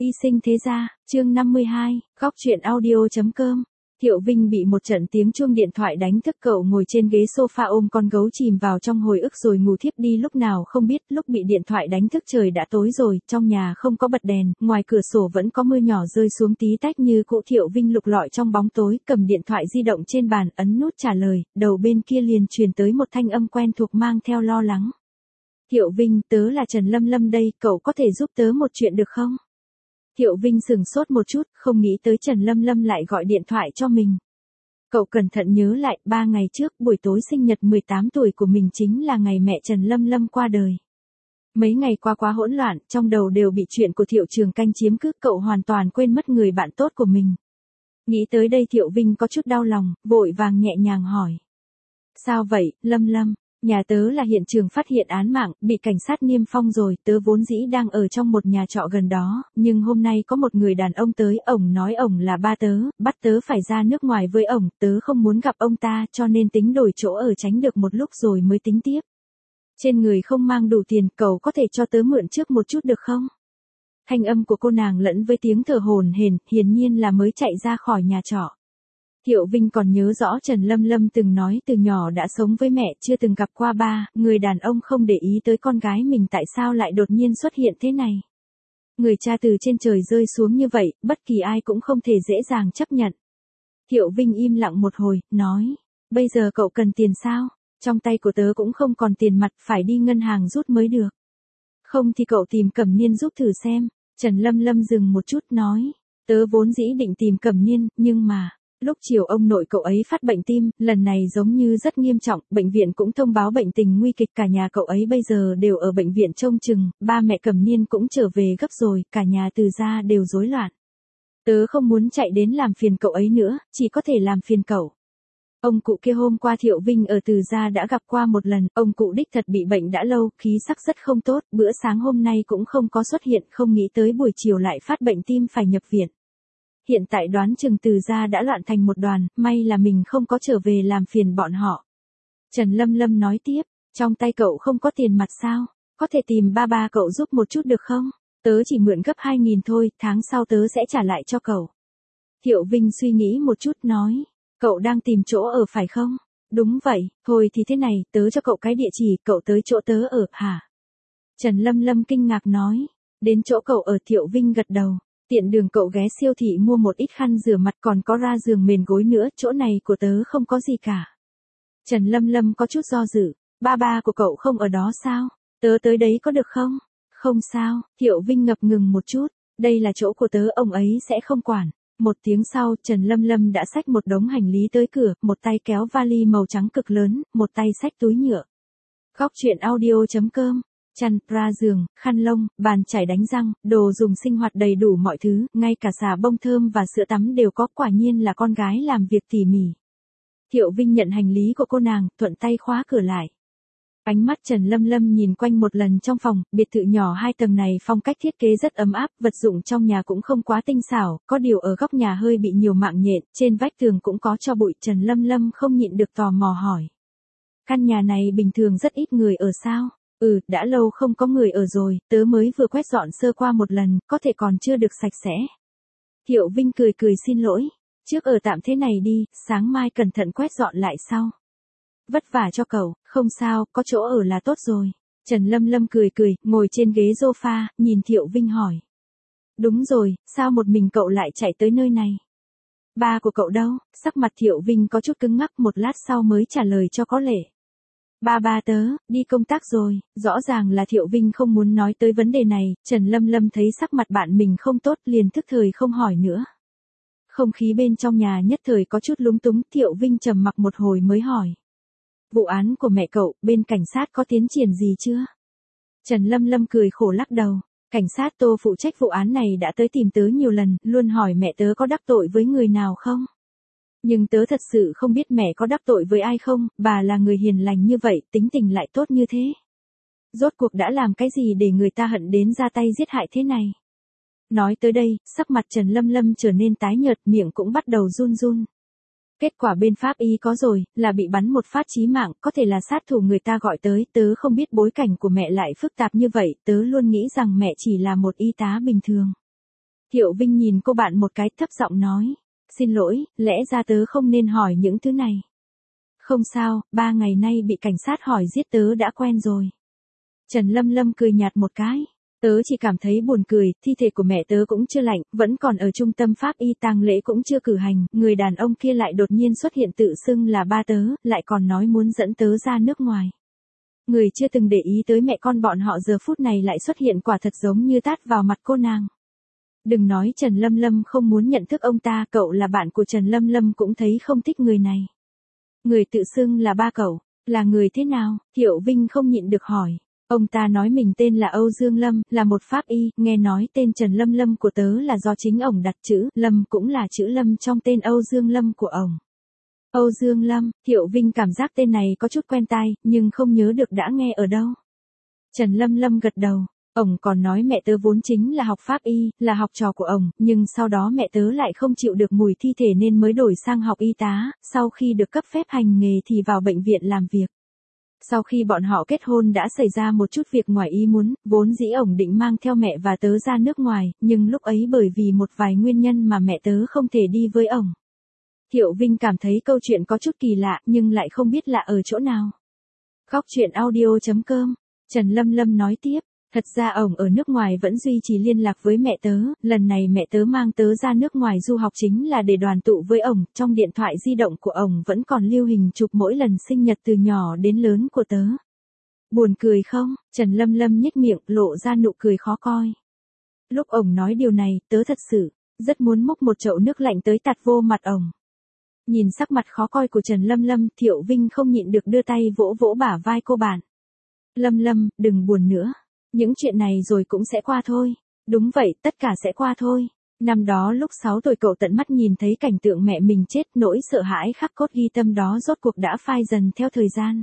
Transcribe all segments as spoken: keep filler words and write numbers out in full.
Y sinh thế gia, chương năm mươi hai, góc truyện audio.com. Thiệu Vinh bị một trận tiếng chuông điện thoại đánh thức, cậu ngồi trên ghế sofa ôm con gấu chìm vào trong hồi ức rồi ngủ thiếp đi lúc nào không biết. Lúc bị điện thoại đánh thức trời đã tối rồi, trong nhà không có bật đèn, ngoài cửa sổ vẫn có mưa nhỏ rơi xuống tí tách như cũ. Thiệu Vinh lục lọi trong bóng tối, cầm điện thoại di động trên bàn, ấn nút trả lời, đầu bên kia liền truyền tới một thanh âm quen thuộc mang theo lo lắng. Thiệu Vinh, tớ là Trần Lâm Lâm đây, cậu có thể giúp tớ một chuyện được không? Thiệu Vinh sừng sốt một chút, không nghĩ tới Trần Lâm Lâm lại gọi điện thoại cho mình. Cậu cẩn thận nhớ lại, ba ngày trước, buổi tối sinh nhật mười tám tuổi của mình chính là ngày mẹ Trần Lâm Lâm qua đời. Mấy ngày qua quá hỗn loạn, trong đầu đều bị chuyện của Thiệu Trường Canh chiếm cứ, cậu hoàn toàn quên mất người bạn tốt của mình. Nghĩ tới đây Thiệu Vinh có chút đau lòng, vội vàng nhẹ nhàng hỏi. Sao vậy, Lâm Lâm? Nhà tớ là hiện trường phát hiện án mạng, bị cảnh sát niêm phong rồi, tớ vốn dĩ đang ở trong một nhà trọ gần đó, nhưng hôm nay có một người đàn ông tới, ổng nói ổng là ba tớ, bắt tớ phải ra nước ngoài với ổng, tớ không muốn gặp ông ta cho nên tính đổi chỗ ở tránh được một lúc rồi mới tính tiếp. Trên người không mang đủ tiền, cậu có thể cho tớ mượn trước một chút được không? Thanh âm của cô nàng lẫn với tiếng thở hổn hển, hiển nhiên là mới chạy ra khỏi nhà trọ. Thiệu Vinh còn nhớ rõ Trần Lâm Lâm từng nói từ nhỏ đã sống với mẹ, chưa từng gặp qua ba, người đàn ông không để ý tới con gái mình tại sao lại đột nhiên xuất hiện thế này. Người cha từ trên trời rơi xuống như vậy, bất kỳ ai cũng không thể dễ dàng chấp nhận. Thiệu Vinh im lặng một hồi, nói, bây giờ cậu cần tiền sao? Trong tay của tớ cũng không còn tiền mặt, phải đi ngân hàng rút mới được. Không thì cậu tìm Cẩm Niên giúp thử xem. Trần Lâm Lâm dừng một chút nói, tớ vốn dĩ định tìm Cẩm Niên, nhưng mà... Lúc chiều ông nội cậu ấy phát bệnh tim, lần này giống như rất nghiêm trọng, bệnh viện cũng thông báo bệnh tình nguy kịch, cả nhà cậu ấy bây giờ đều ở bệnh viện trông chừng, ba mẹ Cẩm Niên cũng trở về gấp rồi, cả nhà Từ gia đều rối loạn. Tớ không muốn chạy đến làm phiền cậu ấy nữa, chỉ có thể làm phiền cậu. Ông cụ kia hôm qua Thiệu Vinh ở Từ gia đã gặp qua một lần, ông cụ đích thật bị bệnh đã lâu, khí sắc rất không tốt, bữa sáng hôm nay cũng không có xuất hiện, không nghĩ tới buổi chiều lại phát bệnh tim phải nhập viện. Hiện tại đoán chừng Từ gia đã loạn thành một đoàn, may là mình không có trở về làm phiền bọn họ. Trần Lâm Lâm nói tiếp, trong tay cậu không có tiền mặt sao, có thể tìm ba ba cậu giúp một chút được không? Tớ chỉ mượn gấp hai nghìn thôi, tháng sau tớ sẽ trả lại cho cậu. Thiệu Vinh suy nghĩ một chút nói, cậu đang tìm chỗ ở phải không? Đúng vậy, thôi thì thế này, tớ cho cậu cái địa chỉ, cậu tới chỗ tớ ở, hả? Trần Lâm Lâm kinh ngạc nói, đến chỗ cậu ở. Thiệu Vinh gật đầu. Tiện đường cậu ghé siêu thị mua một ít khăn rửa mặt còn có ra giường mền gối nữa, chỗ này của tớ không có gì cả. Trần Lâm Lâm có chút do dự, ba ba của cậu không ở đó sao? Tớ tới đấy có được không? Không sao, Thiệu Vinh ngập ngừng một chút, đây là chỗ của tớ, ông ấy sẽ không quản. Một tiếng sau, Trần Lâm Lâm đã xách một đống hành lý tới cửa, một tay kéo vali màu trắng cực lớn, một tay xách túi nhựa. Góc truyện audio.com. Chăn, ra giường, khăn lông, bàn chải đánh răng, đồ dùng sinh hoạt đầy đủ mọi thứ, ngay cả xà bông thơm và sữa tắm đều có, quả nhiên là con gái làm việc tỉ mỉ. Thiệu Vinh nhận hành lý của cô nàng, thuận tay khóa cửa lại. Ánh mắt Trần Lâm Lâm nhìn quanh một lần trong phòng, biệt thự nhỏ hai tầng này phong cách thiết kế rất ấm áp, vật dụng trong nhà cũng không quá tinh xảo, có điều ở góc nhà hơi bị nhiều mạng nhện, trên vách tường cũng có tro bụi. Trần Lâm Lâm không nhịn được tò mò hỏi. Căn nhà này bình thường rất ít người ở sao? Ừ, đã lâu không có người ở rồi, tớ mới vừa quét dọn sơ qua một lần, có thể còn chưa được sạch sẽ. Thiệu Vinh cười cười xin lỗi, trước ở tạm thế này đi, sáng mai cẩn thận quét dọn lại sau. Vất vả cho cậu, không sao, có chỗ ở là tốt rồi. Trần Lâm Lâm cười cười, ngồi trên ghế sofa, nhìn Thiệu Vinh hỏi. Đúng rồi, sao một mình cậu lại chạy tới nơi này? Ba của cậu đâu? Sắc mặt Thiệu Vinh có chút cứng ngắc, một lát sau mới trả lời cho có lệ. Ba ba tớ, đi công tác rồi. Rõ ràng là Thiệu Vinh không muốn nói tới vấn đề này, Trần Lâm Lâm thấy sắc mặt bạn mình không tốt liền thức thời không hỏi nữa. Không khí bên trong nhà nhất thời có chút lúng túng, Thiệu Vinh trầm mặc một hồi mới hỏi. Vụ án của mẹ cậu, bên cảnh sát có tiến triển gì chưa? Trần Lâm Lâm cười khổ lắc đầu. Cảnh sát Tô phụ trách vụ án này đã tới tìm tớ nhiều lần, luôn hỏi mẹ tớ có đắc tội với người nào không? Nhưng tớ thật sự không biết mẹ có đắc tội với ai không, bà là người hiền lành như vậy, tính tình lại tốt như thế. Rốt cuộc đã làm cái gì để người ta hận đến ra tay giết hại thế này? Nói tới đây, sắc mặt Trần Lâm Lâm trở nên tái nhợt, miệng cũng bắt đầu run run. Kết quả bên pháp y có rồi, là bị bắn một phát chí mạng, có thể là sát thủ người ta gọi tới, tớ không biết bối cảnh của mẹ lại phức tạp như vậy, tớ luôn nghĩ rằng mẹ chỉ là một y tá bình thường. Thiệu Vinh nhìn cô bạn một cái, thấp giọng nói. Xin lỗi, lẽ ra tớ không nên hỏi những thứ này. Không sao, ba ngày nay bị cảnh sát hỏi giết tớ đã quen rồi. Trần Lâm Lâm cười nhạt một cái. Tớ chỉ cảm thấy buồn cười, thi thể của mẹ tớ cũng chưa lạnh, vẫn còn ở trung tâm pháp y, tang lễ cũng chưa cử hành, người đàn ông kia lại đột nhiên xuất hiện tự xưng là ba tớ, lại còn nói muốn dẫn tớ ra nước ngoài. Người chưa từng để ý tới mẹ con bọn họ giờ phút này lại xuất hiện, quả thật giống như tát vào mặt cô nàng. Đừng nói Trần Lâm Lâm không muốn nhận thức ông ta, cậu là bạn của Trần Lâm Lâm cũng thấy không thích người này. Người tự xưng là ba cậu, là người thế nào? Thiệu Vinh không nhịn được hỏi. Ông ta nói mình tên là Âu Dương Lâm, là một pháp y, nghe nói tên Trần Lâm Lâm của tớ là do chính ổng đặt, chữ Lâm cũng là chữ Lâm trong tên Âu Dương Lâm của ổng. Âu Dương Lâm, Thiệu Vinh cảm giác tên này có chút quen tai, nhưng không nhớ được đã nghe ở đâu. Trần Lâm Lâm gật đầu. Ổng còn nói mẹ tớ vốn chính là học pháp y, là học trò của ổng, nhưng sau đó mẹ tớ lại không chịu được mùi thi thể nên mới đổi sang học y tá, sau khi được cấp phép hành nghề thì vào bệnh viện làm việc. Sau khi bọn họ kết hôn đã xảy ra một chút việc ngoài ý muốn, vốn dĩ ổng định mang theo mẹ và tớ ra nước ngoài, nhưng lúc ấy bởi vì một vài nguyên nhân mà mẹ tớ không thể đi với ổng. Thiệu Vinh cảm thấy câu chuyện có chút kỳ lạ nhưng lại không biết lạ ở chỗ nào. Góc truyện audio chấm com, Trần Lâm Lâm nói tiếp. Thật ra ổng ở nước ngoài vẫn duy trì liên lạc với mẹ tớ, lần này mẹ tớ mang tớ ra nước ngoài du học chính là để đoàn tụ với ổng, trong điện thoại di động của ổng vẫn còn lưu hình chụp mỗi lần sinh nhật từ nhỏ đến lớn của tớ. Buồn cười không? Trần Lâm Lâm nhếch miệng, lộ ra nụ cười khó coi. Lúc ổng nói điều này, tớ thật sự rất muốn múc một chậu nước lạnh tới tạt vô mặt ổng. Nhìn sắc mặt khó coi của Trần Lâm Lâm, Thiệu Vinh không nhịn được đưa tay vỗ vỗ bả vai cô bạn. Lâm Lâm, đừng buồn nữa. Những chuyện này rồi cũng sẽ qua thôi. Đúng vậy, tất cả sẽ qua thôi. Năm đó lúc sáu tuổi cậu tận mắt nhìn thấy cảnh tượng mẹ mình chết, nỗi sợ hãi khắc cốt ghi tâm đó rốt cuộc đã phai dần theo thời gian.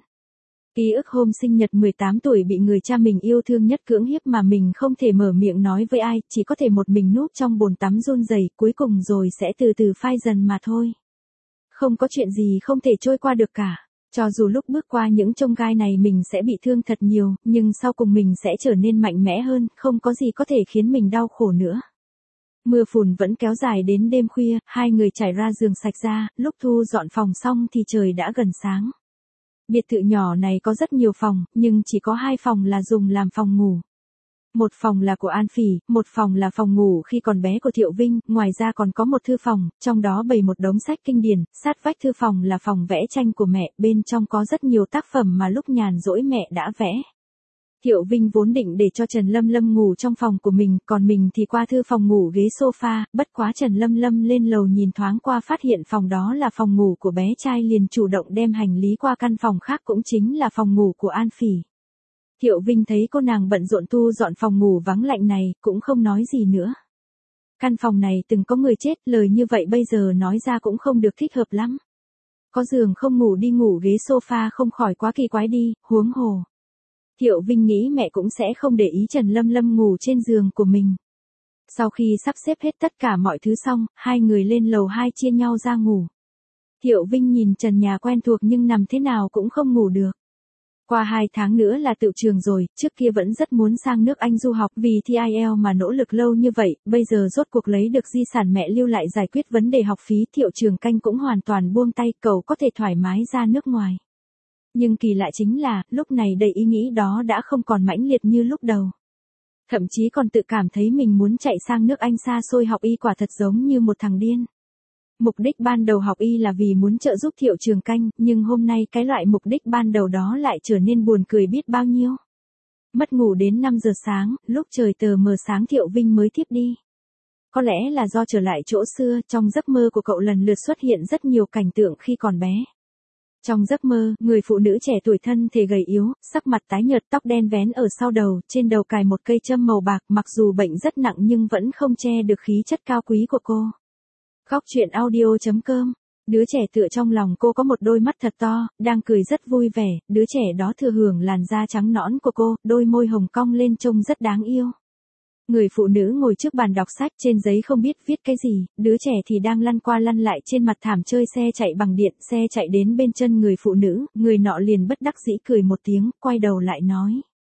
Ký ức hôm sinh nhật mười tám tuổi bị người cha mình yêu thương nhất cưỡng hiếp mà mình không thể mở miệng nói với ai, chỉ có thể một mình núp trong bồn tắm run rẩy, cuối cùng rồi sẽ từ từ phai dần mà thôi. Không có chuyện gì không thể trôi qua được cả. Cho dù lúc bước qua những chông gai này mình sẽ bị thương thật nhiều, nhưng sau cùng mình sẽ trở nên mạnh mẽ hơn, không có gì có thể khiến mình đau khổ nữa. Mưa phùn vẫn kéo dài đến đêm khuya, hai người trải ra giường sạch ra, lúc thu dọn phòng xong thì trời đã gần sáng. Biệt thự nhỏ này có rất nhiều phòng, nhưng chỉ có hai phòng là dùng làm phòng ngủ. Một phòng là của An Phỉ, một phòng là phòng ngủ khi còn bé của Thiệu Vinh, ngoài ra còn có một thư phòng, trong đó bày một đống sách kinh điển, sát vách thư phòng là phòng vẽ tranh của mẹ, bên trong có rất nhiều tác phẩm mà lúc nhàn rỗi mẹ đã vẽ. Thiệu Vinh vốn định để cho Trần Lâm Lâm ngủ trong phòng của mình, còn mình thì qua thư phòng ngủ ghế sofa, bất quá Trần Lâm Lâm lên lầu nhìn thoáng qua phát hiện phòng đó là phòng ngủ của bé trai liền chủ động đem hành lý qua căn phòng khác cũng chính là phòng ngủ của An Phỉ. Thiệu Vinh thấy cô nàng bận rộn thu dọn phòng ngủ vắng lạnh này, cũng không nói gì nữa. Căn phòng này từng có người chết, lời như vậy bây giờ nói ra cũng không được thích hợp lắm. Có giường không ngủ đi ngủ ghế sofa không khỏi quá kỳ quái đi, huống hồ. Thiệu Vinh nghĩ mẹ cũng sẽ không để ý Trần Lâm Lâm ngủ trên giường của mình. Sau khi sắp xếp hết tất cả mọi thứ xong, hai người lên lầu hai chia nhau ra ngủ. Thiệu Vinh nhìn trần nhà quen thuộc nhưng nằm thế nào cũng không ngủ được. Qua hai tháng nữa là tựu trường rồi, trước kia vẫn rất muốn sang nước Anh du học vì thi ai eo mà nỗ lực lâu như vậy, bây giờ rốt cuộc lấy được di sản mẹ lưu lại giải quyết vấn đề học phí, Thiệu Trường Canh cũng hoàn toàn buông tay, cậu có thể thoải mái ra nước ngoài. Nhưng kỳ lạ chính là, lúc này đầy ý nghĩ đó đã không còn mãnh liệt như lúc đầu. Thậm chí còn tự cảm thấy mình muốn chạy sang nước Anh xa xôi học y, quả thật giống như một thằng điên. Mục đích ban đầu học y là vì muốn trợ giúp Thiệu Trường Canh, nhưng hôm nay cái loại mục đích ban đầu đó lại trở nên buồn cười biết bao nhiêu. Mất ngủ đến năm giờ sáng, lúc trời tờ mờ sáng Thiệu Vinh mới thiếp đi. Có lẽ là do trở lại chỗ xưa, trong giấc mơ của cậu lần lượt xuất hiện rất nhiều cảnh tượng khi còn bé. Trong giấc mơ, người phụ nữ trẻ tuổi thân thể gầy yếu, sắc mặt tái nhợt, tóc đen vén ở sau đầu, trên đầu cài một cây châm màu bạc, mặc dù bệnh rất nặng nhưng vẫn không che được khí chất cao quý của cô. Góc truyện audio chấm com. Đứa trẻ tựa trong lòng cô có một đôi mắt thật to, đang cười rất vui vẻ, đứa trẻ đó thừa hưởng làn da trắng nõn của cô, đôi môi hồng cong lên trông rất đáng yêu. Người phụ nữ ngồi trước bàn đọc sách, trên giấy không biết viết cái gì, đứa trẻ thì đang lăn qua lăn lại trên mặt thảm chơi xe chạy bằng điện, xe chạy đến bên chân người phụ nữ, người nọ liền bất đắc dĩ cười một tiếng, quay đầu lại nói.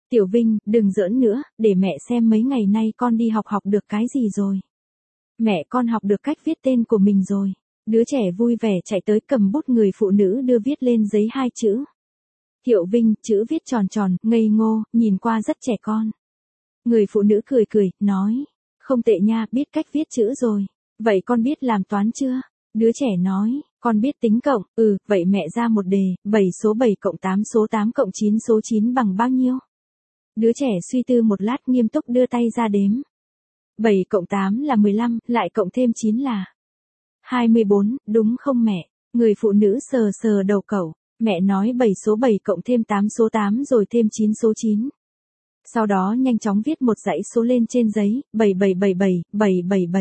Tiểu Vinh, đừng giỡn nữa, để mẹ xem mấy ngày nay con đi học học được cái gì rồi. Mẹ con học được cách viết tên của mình rồi. Đứa trẻ vui vẻ chạy tới cầm bút người phụ nữ đưa viết lên giấy hai chữ. Thiệu Vinh, chữ viết tròn tròn, ngây ngô, nhìn qua rất trẻ con. Người phụ nữ cười cười, nói, không tệ nha, biết cách viết chữ rồi. Vậy con biết làm toán chưa? Đứa trẻ nói, con biết tính cộng, ừ, vậy mẹ ra một đề, bảy số bảy cộng tám số tám cộng chín số chín bằng bao nhiêu? Đứa trẻ suy tư một lát nghiêm túc đưa tay ra đếm. bảy cộng tám là mười lăm, lại cộng thêm chín là hai mươi bốn, đúng không mẹ? Người phụ nữ sờ sờ đầu cậu, mẹ nói bảy số bảy cộng thêm tám số tám rồi thêm chín số chín. Sau đó nhanh chóng viết một dãy số lên trên giấy, bảy bảy bảy bảy, bảy bảy bảy.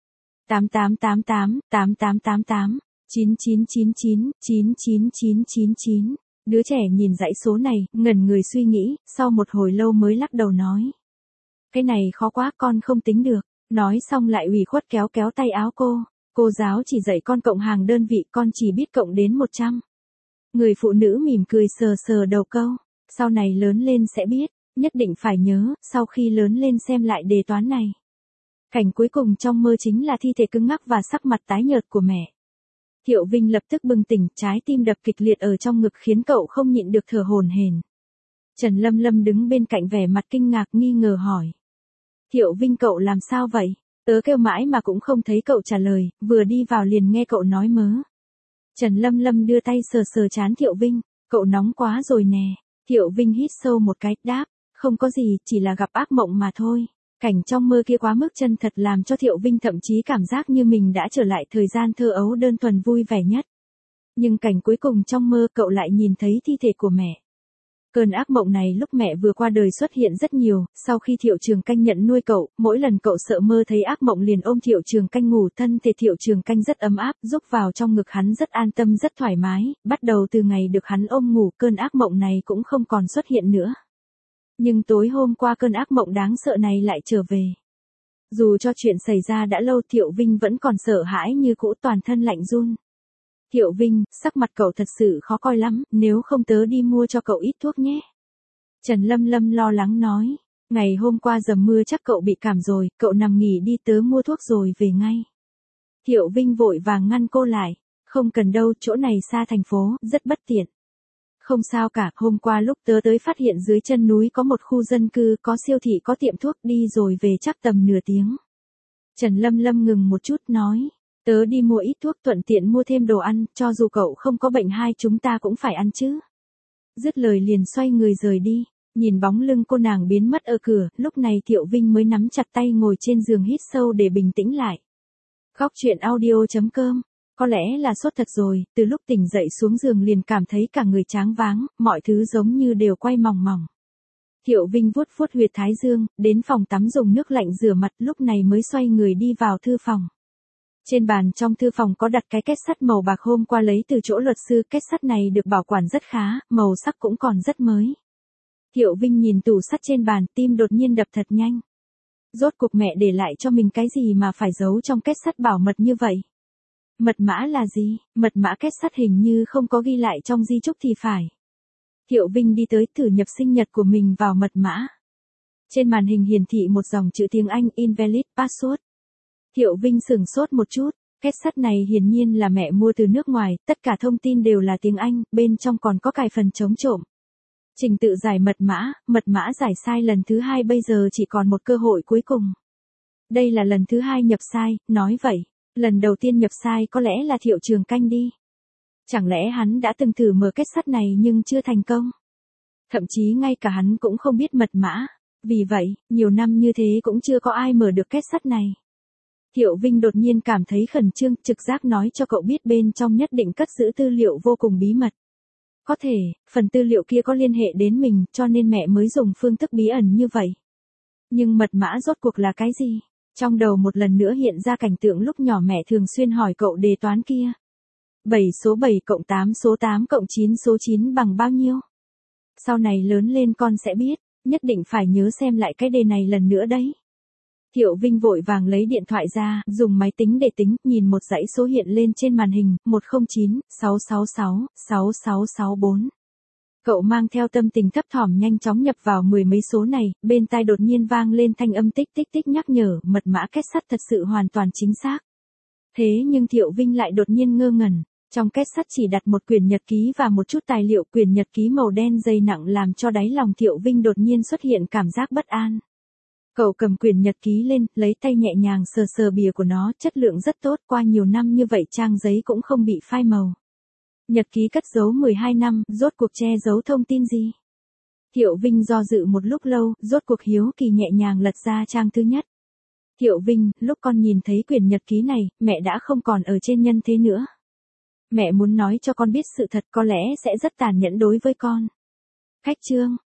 tám tám tám tám, tám tám tám tám, chín chín chín chín, chín chín chín chín chín. Đứa trẻ nhìn dãy số này, ngẩn người suy nghĩ, sau một hồi lâu mới lắc đầu nói. Cái này khó quá, con không tính được. Nói xong lại ủy khuất kéo kéo tay áo cô. Cô giáo chỉ dạy con cộng hàng đơn vị, con chỉ biết cộng đến một trăm. Người phụ nữ mỉm cười sờ sờ đầu câu. Sau này lớn lên sẽ biết, nhất định phải nhớ, sau khi lớn lên xem lại đề toán này. Cảnh cuối cùng trong mơ chính là thi thể cứng ngắc và sắc mặt tái nhợt của mẹ. Thiệu Vinh lập tức bừng tỉnh, trái tim đập kịch liệt ở trong ngực khiến cậu không nhịn được thở hổn hển. Trần Lâm Lâm đứng bên cạnh vẻ mặt kinh ngạc nghi ngờ hỏi. Thiệu Vinh cậu làm sao vậy? Tớ kêu mãi mà cũng không thấy cậu trả lời, vừa đi vào liền nghe cậu nói mớ. Trần Lâm Lâm đưa tay sờ sờ trán Thiệu Vinh, cậu nóng quá rồi nè. Thiệu Vinh hít sâu một cái, đáp, không có gì, chỉ là gặp ác mộng mà thôi. Cảnh trong mơ kia quá mức chân thật làm cho Thiệu Vinh thậm chí cảm giác như mình đã trở lại thời gian thơ ấu đơn thuần vui vẻ nhất. Nhưng cảnh cuối cùng trong mơ cậu lại nhìn thấy thi thể của mẹ. Cơn ác mộng này lúc mẹ vừa qua đời xuất hiện rất nhiều, sau khi Thiệu Trường Canh nhận nuôi cậu, mỗi lần cậu sợ mơ thấy ác mộng liền ôm Thiệu Trường Canh ngủ, thân thể Thiệu Trường Canh rất ấm áp, giúp vào trong ngực hắn rất an tâm rất thoải mái, bắt đầu từ ngày được hắn ôm ngủ cơn ác mộng này cũng không còn xuất hiện nữa. Nhưng tối hôm qua cơn ác mộng đáng sợ này lại trở về. Dù cho chuyện xảy ra đã lâu Thiệu Vinh vẫn còn sợ hãi như cũ, toàn thân lạnh run. Thiệu Vinh, sắc mặt cậu thật sự khó coi lắm, nếu không tớ đi mua cho cậu ít thuốc nhé. Trần Lâm Lâm lo lắng nói, ngày hôm qua dầm mưa chắc cậu bị cảm rồi, cậu nằm nghỉ đi tớ mua thuốc rồi về ngay. Thiệu Vinh vội vàng ngăn cô lại, không cần đâu, chỗ này xa thành phố, rất bất tiện. Không sao cả, hôm qua lúc tớ tới phát hiện dưới chân núi có một khu dân cư, có siêu thị có tiệm thuốc, đi rồi về chắc tầm nửa tiếng. Trần Lâm Lâm ngừng một chút nói, tớ đi mua ít thuốc thuận tiện mua thêm đồ ăn, cho dù cậu không có bệnh hai chúng ta cũng phải ăn chứ. Dứt lời liền xoay người rời đi, nhìn bóng lưng cô nàng biến mất ở cửa, lúc này Thiệu Vinh mới nắm chặt tay ngồi trên giường hít sâu để bình tĩnh lại. Góc truyện audio chấm com. Có lẽ là sốt thật rồi, từ lúc tỉnh dậy xuống giường liền cảm thấy cả người tráng váng, mọi thứ giống như đều quay mòng mòng. Thiệu Vinh vuốt vuốt huyệt thái dương, đến phòng tắm dùng nước lạnh rửa mặt, lúc này mới xoay người đi vào thư phòng. Trên bàn trong thư phòng có đặt cái két sắt màu bạc hôm qua lấy từ chỗ luật sư, két sắt này được bảo quản rất khá, màu sắc cũng còn rất mới. Thiệu Vinh nhìn tủ sắt trên bàn, tim đột nhiên đập thật nhanh. Rốt cuộc mẹ để lại cho mình cái gì mà phải giấu trong két sắt bảo mật như vậy? Mật mã là gì? Mật mã két sắt hình như không có ghi lại trong di chúc thì phải. Thiệu Vinh đi tới thử nhập sinh nhật của mình vào mật mã. Trên màn hình hiển thị một dòng chữ tiếng Anh invalid password. Thiệu Vinh sửng sốt một chút, két sắt này hiển nhiên là mẹ mua từ nước ngoài, tất cả thông tin đều là tiếng Anh, bên trong còn có cài phần chống trộm. Trình tự giải mật mã, mật mã giải sai lần thứ hai, bây giờ chỉ còn một cơ hội cuối cùng. Đây là lần thứ hai nhập sai, nói vậy. Lần đầu tiên nhập sai có lẽ là Thiệu Trường Canh đi. Chẳng lẽ hắn đã từng thử mở két sắt này nhưng chưa thành công? Thậm chí ngay cả hắn cũng không biết mật mã. Vì vậy, nhiều năm như thế cũng chưa có ai mở được két sắt này. Thiệu Vinh đột nhiên cảm thấy khẩn trương, trực giác nói cho cậu biết bên trong nhất định cất giữ tư liệu vô cùng bí mật. Có thể, phần tư liệu kia có liên hệ đến mình, cho nên mẹ mới dùng phương thức bí ẩn như vậy. Nhưng mật mã rốt cuộc là cái gì? Trong đầu một lần nữa hiện ra cảnh tượng lúc nhỏ mẹ thường xuyên hỏi cậu đề toán kia. bảy số bảy cộng tám số tám cộng chín số chín bằng bao nhiêu? Sau này lớn lên con sẽ biết, nhất định phải nhớ xem lại cái đề này lần nữa đấy. Thiệu Vinh vội vàng lấy điện thoại ra, dùng máy tính để tính, nhìn một dãy số hiện lên trên màn hình, một không chín, sáu sáu sáu, sáu sáu sáu bốn. Cậu mang theo tâm tình thấp thỏm nhanh chóng nhập vào mười mấy số này, bên tai đột nhiên vang lên thanh âm tích tích tích nhắc nhở, mật mã két sắt thật sự hoàn toàn chính xác. Thế nhưng Thiệu Vinh lại đột nhiên ngơ ngẩn, trong két sắt chỉ đặt một quyển nhật ký và một chút tài liệu, quyển nhật ký màu đen dày nặng làm cho đáy lòng Thiệu Vinh đột nhiên xuất hiện cảm giác bất an. Cậu cầm quyển nhật ký lên, lấy tay nhẹ nhàng sờ sờ bìa của nó, chất lượng rất tốt, qua nhiều năm như vậy trang giấy cũng không bị phai màu. Nhật ký cất giấu mười hai năm, rốt cuộc che giấu thông tin gì? Thiệu Vinh do dự một lúc lâu, rốt cuộc hiếu kỳ nhẹ nhàng lật ra trang thứ nhất. Thiệu Vinh, lúc con nhìn thấy quyển nhật ký này, mẹ đã không còn ở trên nhân thế nữa. Mẹ muốn nói cho con biết sự thật, có lẽ sẽ rất tàn nhẫn đối với con. Khách chương